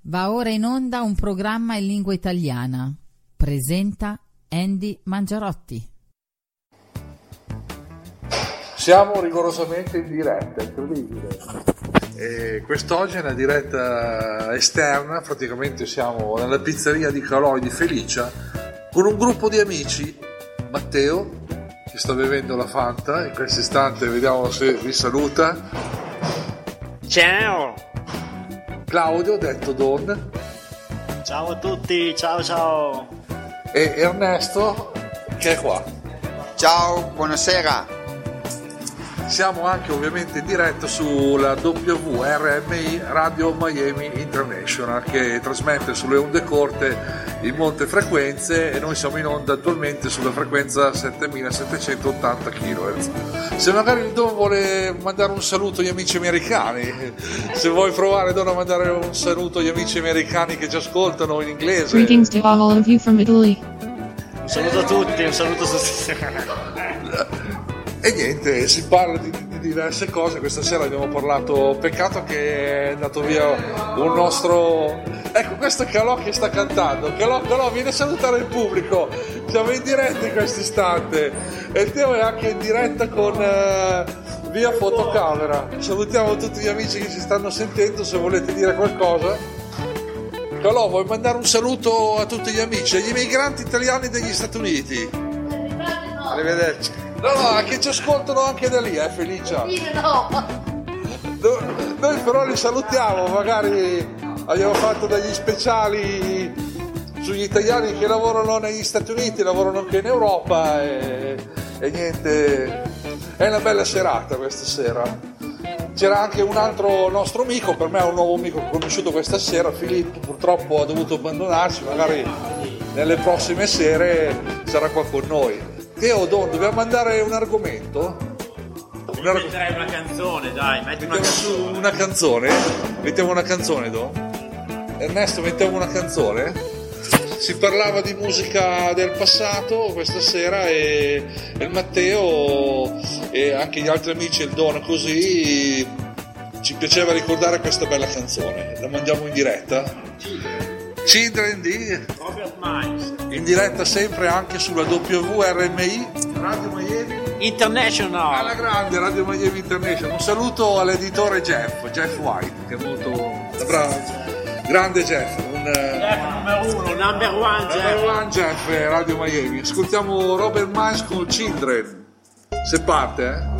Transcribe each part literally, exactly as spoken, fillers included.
Va ora in onda un programma in lingua italiana. Presenta Andy Mangiarotti. Siamo rigorosamente in diretta, incredibile. E quest'oggi è una diretta esterna, praticamente siamo nella pizzeria di Caloi di Felicia con un gruppo di amici. Matteo, che sta bevendo la Fanta, in questo istante vediamo se vi saluta. Ciao! Claudio, detto Don. Ciao a tutti, ciao ciao! E Ernesto, che è qua. Ciao, buonasera! Siamo anche ovviamente in diretta sulla W R M I Radio Miami International, che trasmette sulle onde corte in molte frequenze, e noi siamo in onda attualmente sulla frequenza settemilasettecentottanta chilohertz. Se magari il Don vuole mandare un saluto agli amici americani, se vuoi provare, Don, a mandare un saluto agli amici americani che ci ascoltano in inglese. Greetings to all of you from Italy. Un saluto a tutti, un saluto a tutti. E niente, si parla di, di diverse cose. Questa sera abbiamo parlato, peccato che è andato via un nostro... Ecco, questo è Calò che sta cantando. Calò, Calò, vieni a salutare il pubblico. Siamo in diretta in questo istante e il Teo è anche in diretta con uh, via fotocamera. Salutiamo tutti gli amici che ci stanno sentendo, se volete dire qualcosa. Calò, vuoi mandare un saluto a tutti gli amici, agli immigranti italiani degli Stati Uniti? Arrivederci. No, no, che ci ascoltano anche da lì, eh, Felicia? No. Noi, noi però li salutiamo, magari abbiamo fatto degli speciali sugli italiani che lavorano negli Stati Uniti, lavorano anche in Europa e, e niente, è una bella serata questa sera. C'era anche un altro nostro amico, per me è un nuovo amico che ho conosciuto questa sera, Filippo, purtroppo ha dovuto abbandonarci, magari nelle prossime sere sarà qua con noi. Teo, Don, dobbiamo mandare un argomento? Un arg- metterei una canzone, dai, metti una canzone. canzone. Una canzone? Mettiamo una canzone, Don? Ernesto, mettiamo una canzone? Si parlava di musica del passato questa sera e il Matteo e anche gli altri amici, il Don, così ci piaceva ricordare questa bella canzone. La mandiamo in diretta? Children di Robert Miles, in diretta sempre anche sulla W R M I Radio Miami International, alla grande Radio Miami International. Un saluto all'editore Jeff Jeff White, che è molto bravo, grande Jeff, un Jeff numero uno, number one Jeff. number one Jeff Radio Miami. Ascoltiamo Robert Miles con Children, se parte, eh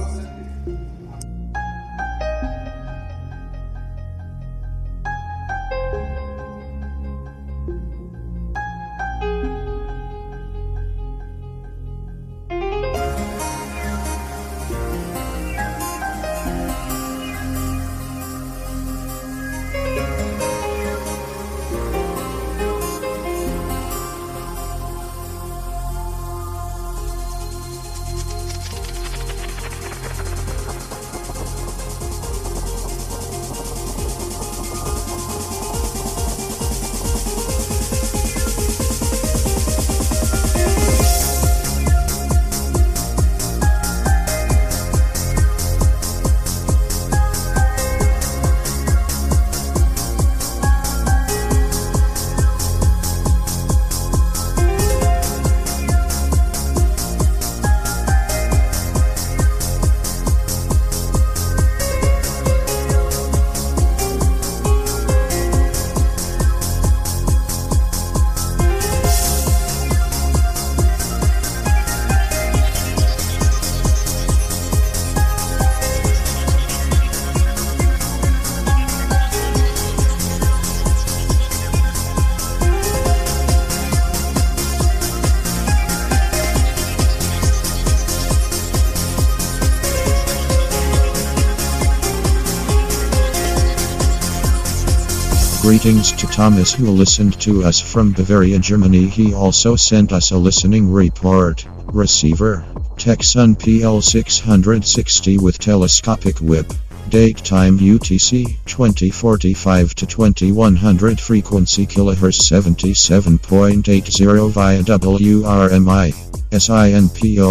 Greetings to Thomas, who listened to us from Bavaria, Germany. He also sent us a listening report. Receiver, Texan P L six sixty with telescopic whip. Date time U T C twenty forty-five to twenty-one hundred. Frequency kilohertz seventy-seven point eight zero via W R M I. S I N P O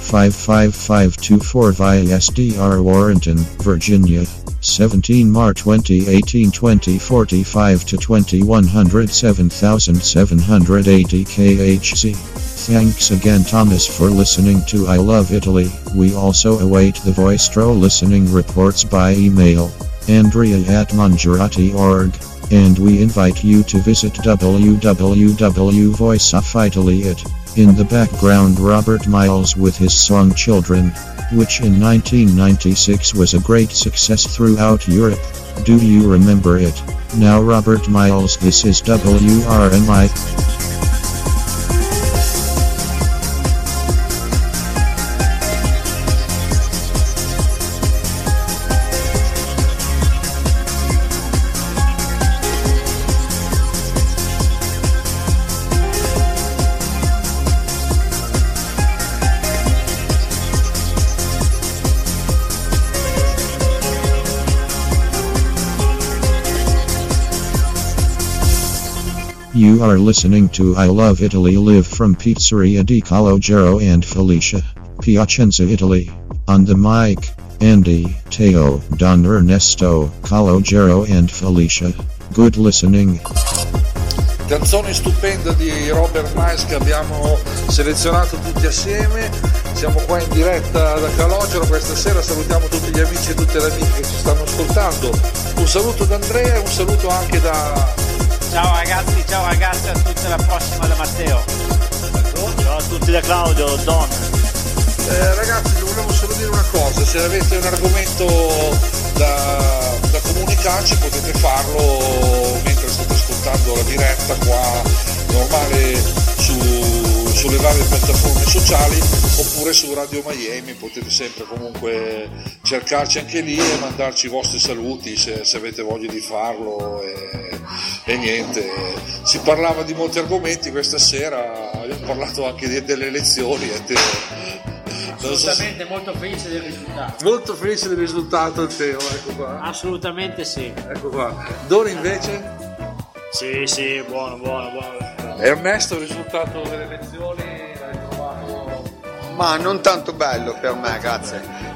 five five five two four via S D R Warrenton, Virginia. seventeen March twenty eighteen twenty forty-five to twenty-one oh seven seven eighty K H Z. Thanks again Thomas for listening to I Love Italy. We also await the Voistro listening reports by email, Andrea at Mangiarati dot org, and we invite you to visit w w w dot voice of italy dot it. In the background Robert Miles with his song Children, which in nineteen ninety-six was a great success throughout Europe. Do you remember it? Now Robert Miles, this is W R M I. You are listening to I Love Italy live from Pizzeria di Calogero and Felicia, Piacenza, Italy. On the mic, Andy, Teo, Don Ernesto, Calogero and Felicia. Good listening. Canzone stupenda di Robert Miles che abbiamo selezionato tutti assieme. Siamo qua in diretta da Calogero questa sera, salutiamo tutti gli amici e tutte le amiche che ci stanno ascoltando. Un saluto da Andrea e un saluto anche da... Ciao ragazzi, ciao ragazzi, a tutti, alla prossima da Matteo. Ciao a tutti da Claudio, Don. Eh, ragazzi, vi volevo solo dire una cosa, se avete un argomento da, da comunicarci potete farlo mentre state ascoltando la diretta qua normale su, sulle varie piattaforme sociali oppure su Radio Miami, potete sempre comunque cercarci anche lì e mandarci i vostri saluti se, se avete voglia di farlo e, e niente, si parlava di molti argomenti questa sera, abbiamo parlato anche di, delle elezioni e te, assolutamente, molto felice del risultato. Molto felice del risultato, Teo, ecco qua. Assolutamente sì. Ecco qua. Don invece? Sì, sì, buono, buono, buono. Ernesto, il risultato delle elezioni l'hai trovato? Ma non tanto bello per me, grazie.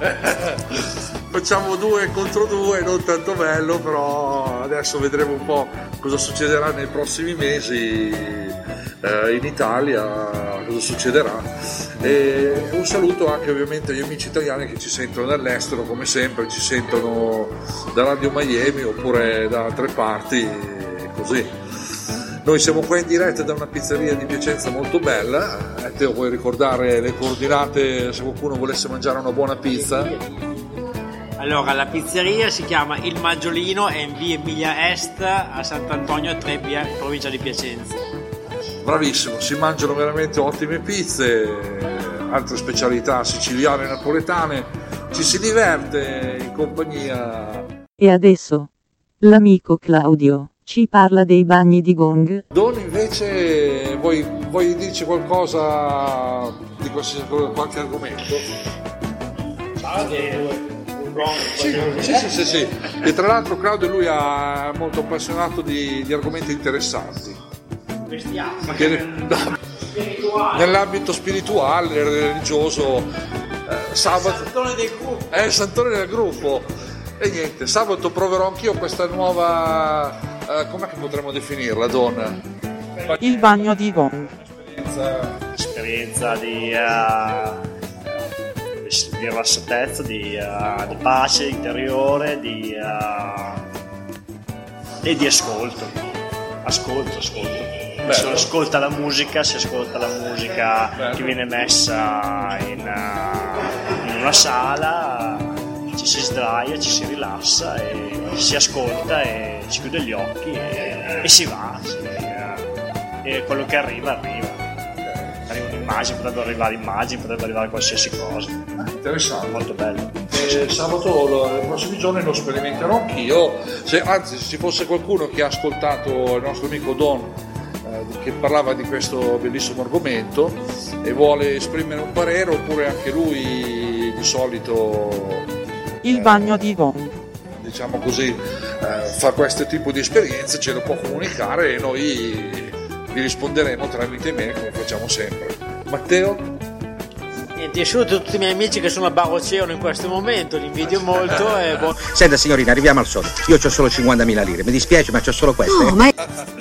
Facciamo due contro due, non tanto bello, però adesso vedremo un po' cosa succederà nei prossimi mesi eh, in Italia, cosa succederà. E un saluto anche ovviamente agli amici italiani che ci sentono dall'estero, come sempre ci sentono da Radio Miami oppure da altre parti, così. Noi siamo qua in diretta da una pizzeria di Piacenza molto bella. Eh, Teo, vuoi ricordare le coordinate se qualcuno volesse mangiare una buona pizza? Allora, la pizzeria si chiama Il Maggiolino, è in via Emilia Est a Sant'Antonio Trebbia, provincia di Piacenza. Bravissimo, si mangiano veramente ottime pizze, altre specialità siciliane e napoletane, ci si diverte in compagnia. E adesso l'amico Claudio ci parla dei bagni di gong. Don invece vuoi, vuoi dirci qualcosa di qualche argomento? Ciao, che Sì, sì, sì, sì, sì. E tra l'altro Claudio lui è molto appassionato di, di argomenti interessanti. Che, no, nell'ambito spirituale, religioso, eh, sabato. Santone del gruppo. È il santone del gruppo. E niente, sabato proverò anch'io questa nuova. Eh, com'è che potremmo definirla, Don? Il bagno di gong. Esperienza. Esperienza di. Uh... di rilassatezza, di, uh, di pace interiore, di, uh, e di ascolto. Ascolto, ascolto. Si ascolta la musica, si ascolta la musica Bello. Che viene messa in, uh, in una sala, ci si sdraia, ci si rilassa e si ascolta e si chiude gli occhi e, e si va. Si, uh, e quello che arriva, arriva. Arriva un'immagine, potrebbe arrivare immagini, potrebbe arrivare qualsiasi cosa. Interessante, molto bello. E sabato, nei prossimi giorni lo sperimenterò anch'io. Se, anzi, se ci fosse qualcuno che ha ascoltato il nostro amico Don eh, che parlava di questo bellissimo argomento e vuole esprimere un parere, oppure anche lui di solito il eh, bagno di gong, diciamo così, eh, fa questo tipo di esperienze, ce lo può comunicare e noi vi risponderemo tramite mail come facciamo sempre. Matteo? Niente, io saluto tutti i miei amici che sono a Baroceo in questo momento, li invidio molto e buon... Senta signorina, arriviamo al sodo. Io ho solo cinquantamila lire, mi dispiace ma c'ho solo queste. No, ma...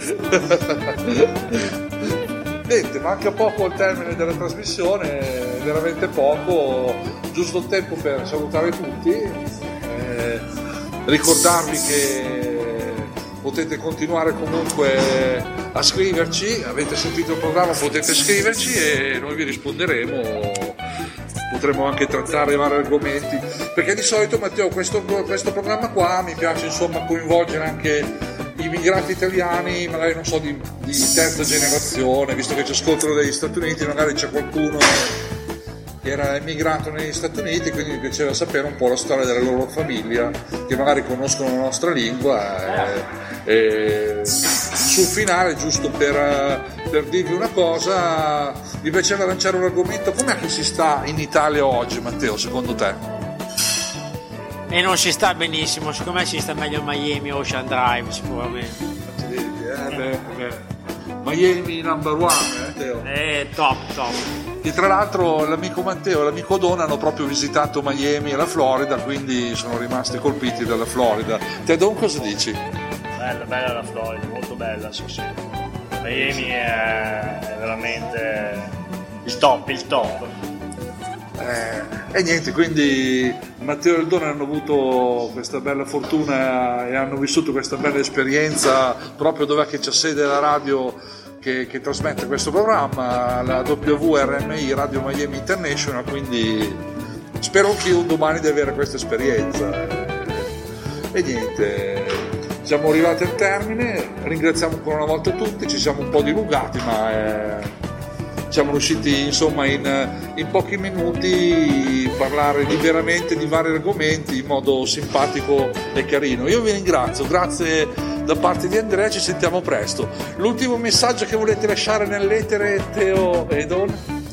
Niente, manca poco al termine della trasmissione, veramente poco, giusto il tempo per salutare tutti, eh, ricordarvi che potete continuare comunque a scriverci, avete sentito il programma, potete scriverci e noi vi risponderemo, potremo anche trattare vari argomenti, perché di solito Matteo questo, questo programma qua mi piace insomma coinvolgere anche immigrati italiani, magari non so di, di terza generazione, visto che ci ascoltano dagli Stati Uniti, magari c'è qualcuno che era immigrato negli Stati Uniti, quindi mi piaceva sapere un po' la storia della loro famiglia, che magari conoscono la nostra lingua. E, e sul finale, giusto per, per dirvi una cosa, mi piaceva lanciare un argomento: com'è che si sta in Italia oggi, Matteo, secondo te? E non si sta benissimo, secondo me si sta meglio a Miami, Ocean Drive sicuramente. Eh, beh, beh. Miami number one, eh, Teo? Eh, top, top. E tra l'altro l'amico Matteo e l'amico Don hanno proprio visitato Miami e la Florida, quindi sono rimasti colpiti dalla Florida. Te Don cosa dici? Bella, bella la Florida, molto bella, sì sì. Miami è, è veramente il top, il top. Eh, e niente, quindi Matteo e il Don hanno avuto questa bella fortuna e hanno vissuto questa bella esperienza proprio dove che c'è sede la radio che, che trasmette questo programma, la W R M I Radio Miami International, quindi spero anch'io un domani di avere questa esperienza. E niente, siamo arrivati al termine, ringraziamo ancora una volta tutti, ci siamo un po' dilungati ma è... siamo riusciti insomma in, in pochi minuti a parlare liberamente di vari argomenti in modo simpatico e carino. Io vi ringrazio, grazie da parte di Andrea, ci sentiamo presto. L'ultimo messaggio che volete lasciare nell'etere, Teo e Don?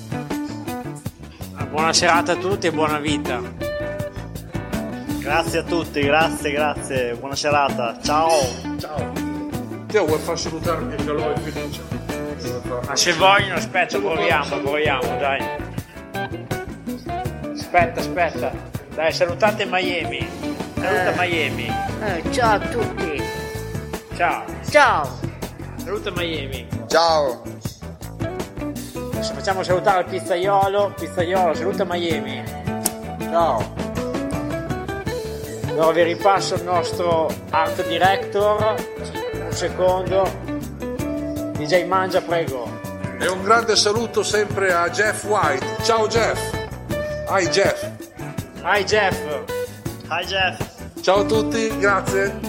Buona serata a tutti e buona vita. Grazie a tutti, grazie, grazie, buona serata, ciao. Ciao. Teo, vuoi far salutare il mio calore e Felice? Ma se vogliono, aspetta, proviamo, proviamo, dai. Aspetta, aspetta. Dai, salutate Miami. Saluta Eh. Miami. Eh, ciao a tutti. Ciao. Ciao. Saluta Miami. Ciao. Adesso facciamo salutare il pizzaiolo. Pizzaiolo, saluta Miami. Ciao. Allora vi ripasso il nostro art director. Un secondo. D J Mangia, prego. E un grande saluto sempre a Jeff White. Ciao Jeff. Hi Jeff. Hi Jeff. Hi Jeff. Ciao a tutti, grazie.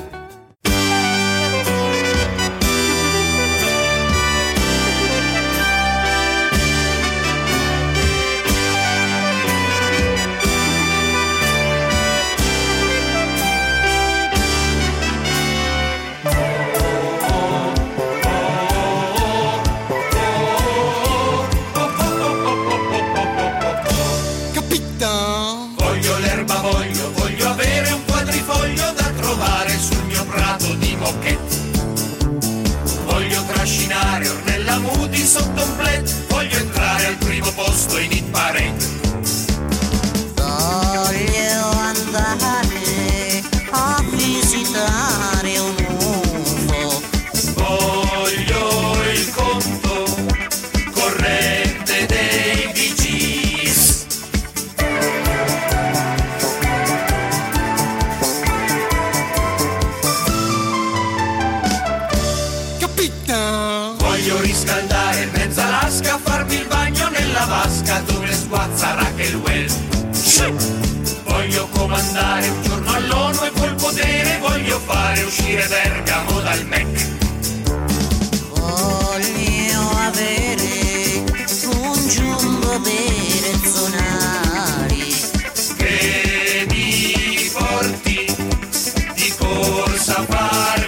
Voglio l'erba, voglio, voglio avere un quadrifoglio da trovare sul mio prato di moquette. Voglio trascinare Ornella Muti sotto un plaid, voglio entrare al primo posto in hit parade. Voglio andare a visitare un U F O. Voglio il conto corrente dei Bee Gees. Voglio riscaldare mezza lasca, farmi il bagno nella vasca dove sguazza Rachel Welch. Voglio comandare un giorno all'ONU e col potere voglio fare uscire Bergamo dal M E C. Voglio avere un giumbo per zonari Che mi porti di corsa a fare